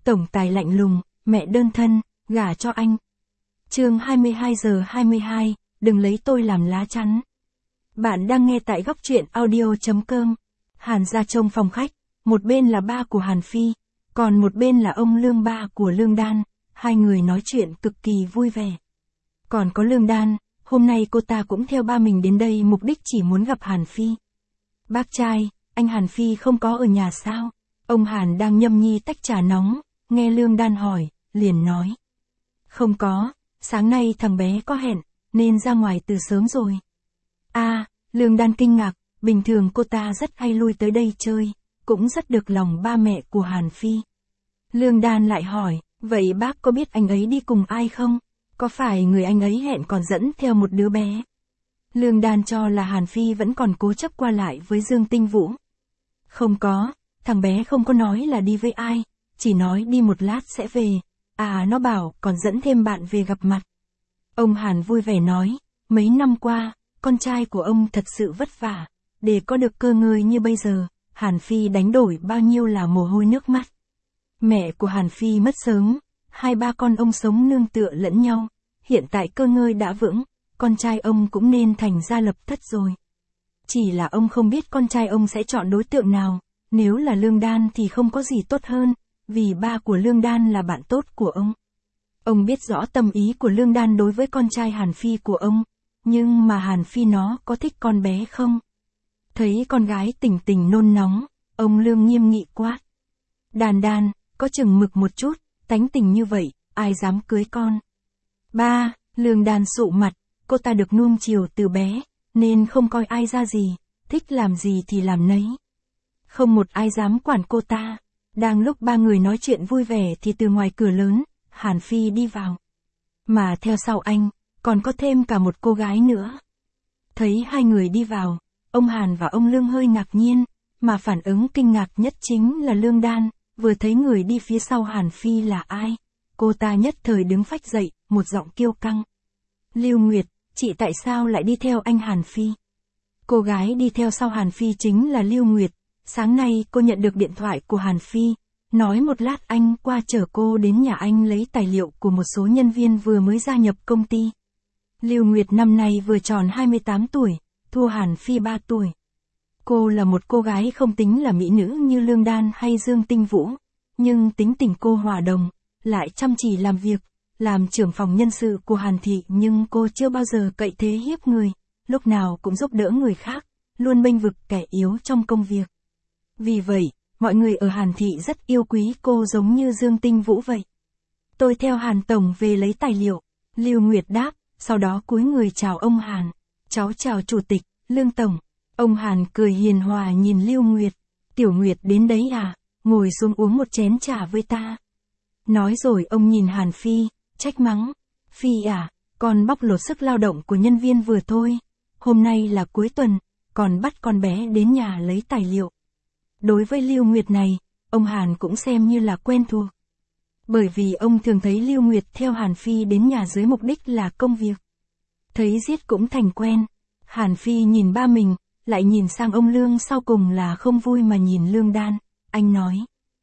tổng tài lạnh lùng, mẹ đơn thân, gả cho anh. Chương 22:22, đừng lấy tôi làm lá chắn. Bạn đang nghe tại góc truyện audio.com. Hàn ra trông phòng khách, một bên là ba của Hàn Phi, còn một bên là ông Lương, ba của Lương Đan, hai người nói chuyện cực kỳ vui vẻ. Còn có Lương Đan, hôm nay cô ta cũng theo ba mình đến đây mục đích chỉ muốn gặp Hàn Phi. Bác trai, anh Hàn Phi không có ở nhà sao? Ông Hàn đang nhâm nhi tách trà nóng, nghe Lương Đan hỏi, liền nói. Không có, sáng nay thằng bé có hẹn, nên ra ngoài từ sớm rồi. Lương Đan kinh ngạc, bình thường cô ta rất hay lui tới đây chơi, cũng rất được lòng ba mẹ của Hàn Phi. Lương Đan lại hỏi, vậy bác có biết anh ấy đi cùng ai không? Có phải người anh ấy hẹn còn dẫn theo một đứa bé? Lương Đan cho là Hàn Phi vẫn còn cố chấp qua lại với Dương Tinh Vũ. Không có, thằng bé không có nói là đi với ai, chỉ nói đi một lát sẽ về. Nó bảo còn dẫn thêm bạn về gặp mặt. Ông Hàn vui vẻ nói, mấy năm qua, con trai của ông thật sự vất vả, để có được cơ ngơi như bây giờ, Hàn Phi đánh đổi bao nhiêu là mồ hôi nước mắt. Mẹ của Hàn Phi mất sớm, hai ba con ông sống nương tựa lẫn nhau, hiện tại cơ ngơi đã vững, con trai ông cũng nên thành gia lập thất rồi. Chỉ là ông không biết con trai ông sẽ chọn đối tượng nào, nếu là Lương Đan thì không có gì tốt hơn, vì ba của Lương Đan là bạn tốt của ông. Ông biết rõ tâm ý của Lương Đan đối với con trai Hàn Phi của ông, nhưng mà Hàn Phi nó có thích con bé không? Thấy con gái tỉnh tỉnh nôn nóng, ông Lương nghiêm nghị quát. Đan Đan, có chừng mực một chút, tánh tình như vậy, ai dám cưới con? Ba, Lương Đan sụ mặt, cô ta được nuông chiều từ bé, nên không coi ai ra gì, thích làm gì thì làm nấy. Không một ai dám quản cô ta. Đang lúc ba người nói chuyện vui vẻ thì từ ngoài cửa lớn, Hàn Phi đi vào. Mà theo sau anh, còn có thêm cả một cô gái nữa. Thấy hai người đi vào, ông Hàn và ông Lương hơi ngạc nhiên, mà phản ứng kinh ngạc nhất chính là Lương Đan, vừa thấy người đi phía sau Hàn Phi là ai. Cô ta nhất thời đứng phách dậy, một giọng kiêu căng. Lưu Nguyệt, chị tại sao lại đi theo anh Hàn Phi? Cô gái đi theo sau Hàn Phi chính là Lưu Nguyệt. Sáng nay cô nhận được điện thoại của Hàn Phi, nói một lát anh qua chở cô đến nhà anh lấy tài liệu của một số nhân viên vừa mới gia nhập công ty. Lưu Nguyệt năm nay vừa tròn 28 tuổi, thua Hàn Phi 3 tuổi. Cô là một cô gái không tính là mỹ nữ như Lương Đan hay Dương Tinh Vũ, nhưng tính tình cô hòa đồng, lại chăm chỉ làm việc, làm trưởng phòng nhân sự của Hàn Thị nhưng cô chưa bao giờ cậy thế hiếp người, lúc nào cũng giúp đỡ người khác, luôn bênh vực kẻ yếu trong công việc. Vì vậy, mọi người ở Hàn Thị rất yêu quý cô giống như Dương Tinh Vũ vậy. Tôi theo Hàn Tổng về lấy tài liệu, Lưu Nguyệt đáp, sau đó cúi người chào ông Hàn. Cháu chào Chủ tịch, Lương Tổng. Ông Hàn cười hiền hòa nhìn Lưu Nguyệt. Tiểu Nguyệt đến đấy à, ngồi xuống uống một chén trà với ta. Nói rồi ông nhìn Hàn Phi, trách mắng. Phi à, con bóc lột sức lao động của nhân viên vừa thôi. Hôm nay là cuối tuần, còn bắt con bé đến nhà lấy tài liệu. Đối với Lưu Nguyệt này, ông Hàn cũng xem như là quen thuộc. Bởi vì ông thường thấy Lưu Nguyệt theo Hàn Phi đến nhà dưới mục đích là công việc. Thấy giết cũng thành quen. Hàn Phi nhìn ba mình, lại nhìn sang ông Lương, sau cùng là không vui mà nhìn Lương Đan. Anh nói.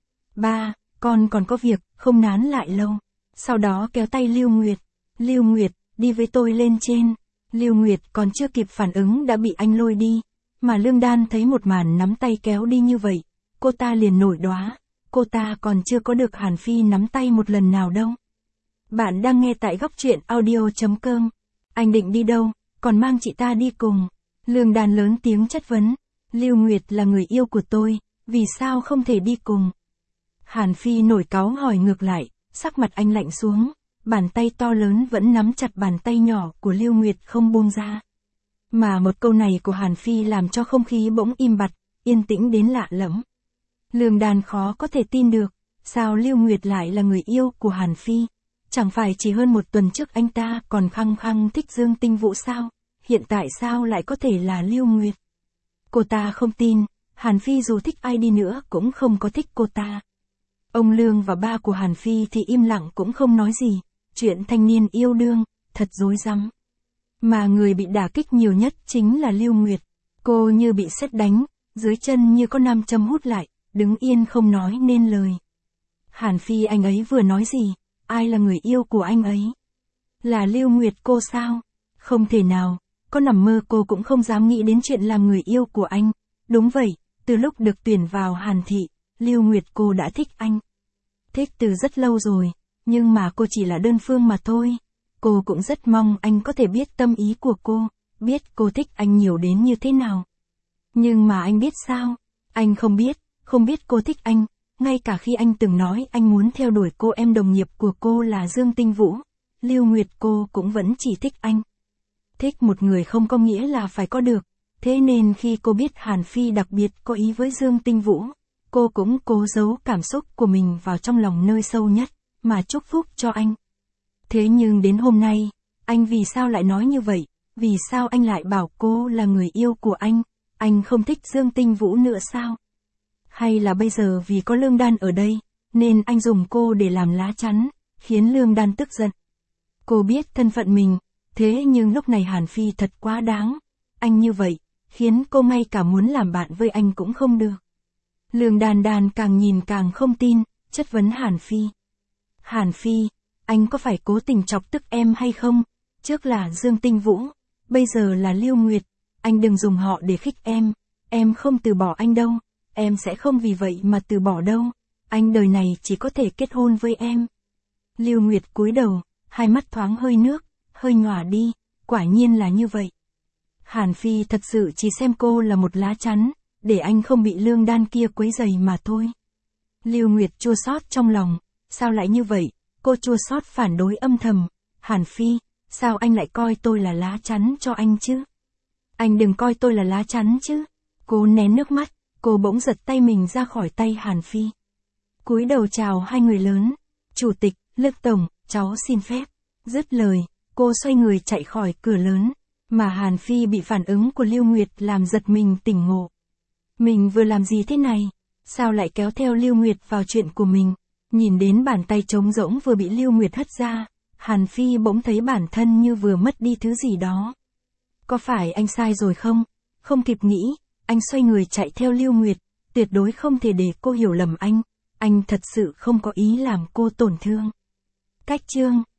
Ba, con còn có việc, không nán lại lâu. Sau đó kéo tay Lưu Nguyệt. Lưu Nguyệt, đi với tôi lên trên. Lưu Nguyệt còn chưa kịp phản ứng đã bị anh lôi đi. Mà Lương Đan thấy một màn nắm tay kéo đi như vậy, cô ta liền nổi đoá, cô ta còn chưa có được Hàn Phi nắm tay một lần nào đâu. Bạn đang nghe tại góc truyện audio.com. Anh định đi đâu, còn mang chị ta đi cùng. Lương Đan lớn tiếng chất vấn, Lưu Nguyệt là người yêu của tôi, vì sao không thể đi cùng? Hàn Phi nổi cáu hỏi ngược lại, sắc mặt anh lạnh xuống, bàn tay to lớn vẫn nắm chặt bàn tay nhỏ của Lưu Nguyệt không buông ra. Mà một câu này của Hàn Phi làm cho không khí bỗng im bặt, yên tĩnh đến lạ lẫm. Lương Đan khó có thể tin được, sao Lưu Nguyệt lại là người yêu của Hàn Phi? Chẳng phải chỉ hơn một tuần trước anh ta còn khăng khăng thích Dương Tinh Vũ sao? Hiện tại sao lại có thể là Lưu Nguyệt? Cô ta không tin, Hàn Phi dù thích ai đi nữa cũng không có thích cô ta. Ông Lương và ba của Hàn Phi thì im lặng cũng không nói gì, chuyện thanh niên yêu đương, thật rối rắm. Mà người bị đả kích nhiều nhất chính là Lưu Nguyệt. Cô như bị sét đánh, dưới chân như có nam châm hút lại, đứng yên không nói nên lời. Hàn Phi anh ấy vừa nói gì? Ai là người yêu của anh ấy? Là Lưu Nguyệt cô sao? Không thể nào, có nằm mơ cô cũng không dám nghĩ đến chuyện làm người yêu của anh. Đúng vậy, từ lúc được tuyển vào Hàn Thị, Lưu Nguyệt cô đã thích anh. Thích từ rất lâu rồi, nhưng mà cô chỉ là đơn phương mà thôi. Cô cũng rất mong anh có thể biết tâm ý của cô, biết cô thích anh nhiều đến như thế nào. Nhưng mà anh biết sao? Anh không biết cô thích anh, ngay cả khi anh từng nói anh muốn theo đuổi cô em đồng nghiệp của cô là Dương Tinh Vũ, Lưu Nguyệt cô cũng vẫn chỉ thích anh. Thích một người không có nghĩa là phải có được, thế nên khi cô biết Hàn Phi đặc biệt có ý với Dương Tinh Vũ, cô cũng cố giấu cảm xúc của mình vào trong lòng nơi sâu nhất, mà chúc phúc cho anh. Thế nhưng đến hôm nay, anh vì sao lại nói như vậy? Vì sao anh lại bảo cô là người yêu của anh? Anh không thích Dương Tinh Vũ nữa sao? Hay là bây giờ vì có Lương Đan ở đây, nên anh dùng cô để làm lá chắn, khiến Lương Đan tức giận. Cô biết thân phận mình, thế nhưng lúc này Hàn Phi thật quá đáng. Anh như vậy, khiến cô ngay cả muốn làm bạn với anh cũng không được. Lương Đan Đan càng nhìn càng không tin, chất vấn Hàn Phi. Hàn Phi, anh có phải cố tình chọc tức em hay không? Trước là Dương Tinh Vũ, bây giờ là Lưu Nguyệt, anh đừng dùng họ để khích em không từ bỏ anh đâu, em sẽ không vì vậy mà từ bỏ đâu, anh đời này chỉ có thể kết hôn với em. Lưu Nguyệt cúi đầu, hai mắt thoáng hơi nước, hơi nhòa đi, quả nhiên là như vậy. Hàn Phi thật sự chỉ xem cô là một lá chắn, để anh không bị Lương Đan kia quấy rầy mà thôi. Lưu Nguyệt chua xót trong lòng, sao lại như vậy? Cô chua xót phản đối âm thầm, Hàn Phi, sao anh lại coi tôi là lá chắn cho anh chứ? Anh đừng coi tôi là lá chắn chứ. Cô nén nước mắt, cô bỗng giật tay mình ra khỏi tay Hàn Phi. Cúi đầu chào hai người lớn, Chủ tịch, Lương Tổng, cháu xin phép. Dứt lời, cô xoay người chạy khỏi cửa lớn, mà Hàn Phi bị phản ứng của Lưu Nguyệt làm giật mình tỉnh ngộ. Mình vừa làm gì thế này? Sao lại kéo theo Lưu Nguyệt vào chuyện của mình? Nhìn đến bàn tay trống rỗng vừa bị Lưu Nguyệt hất ra, Hàn Phi bỗng thấy bản thân như vừa mất đi thứ gì đó. Có phải anh sai rồi không? Không kịp nghĩ, anh xoay người chạy theo Lưu Nguyệt, tuyệt đối không thể để cô hiểu lầm anh thật sự không có ý làm cô tổn thương. Cách chương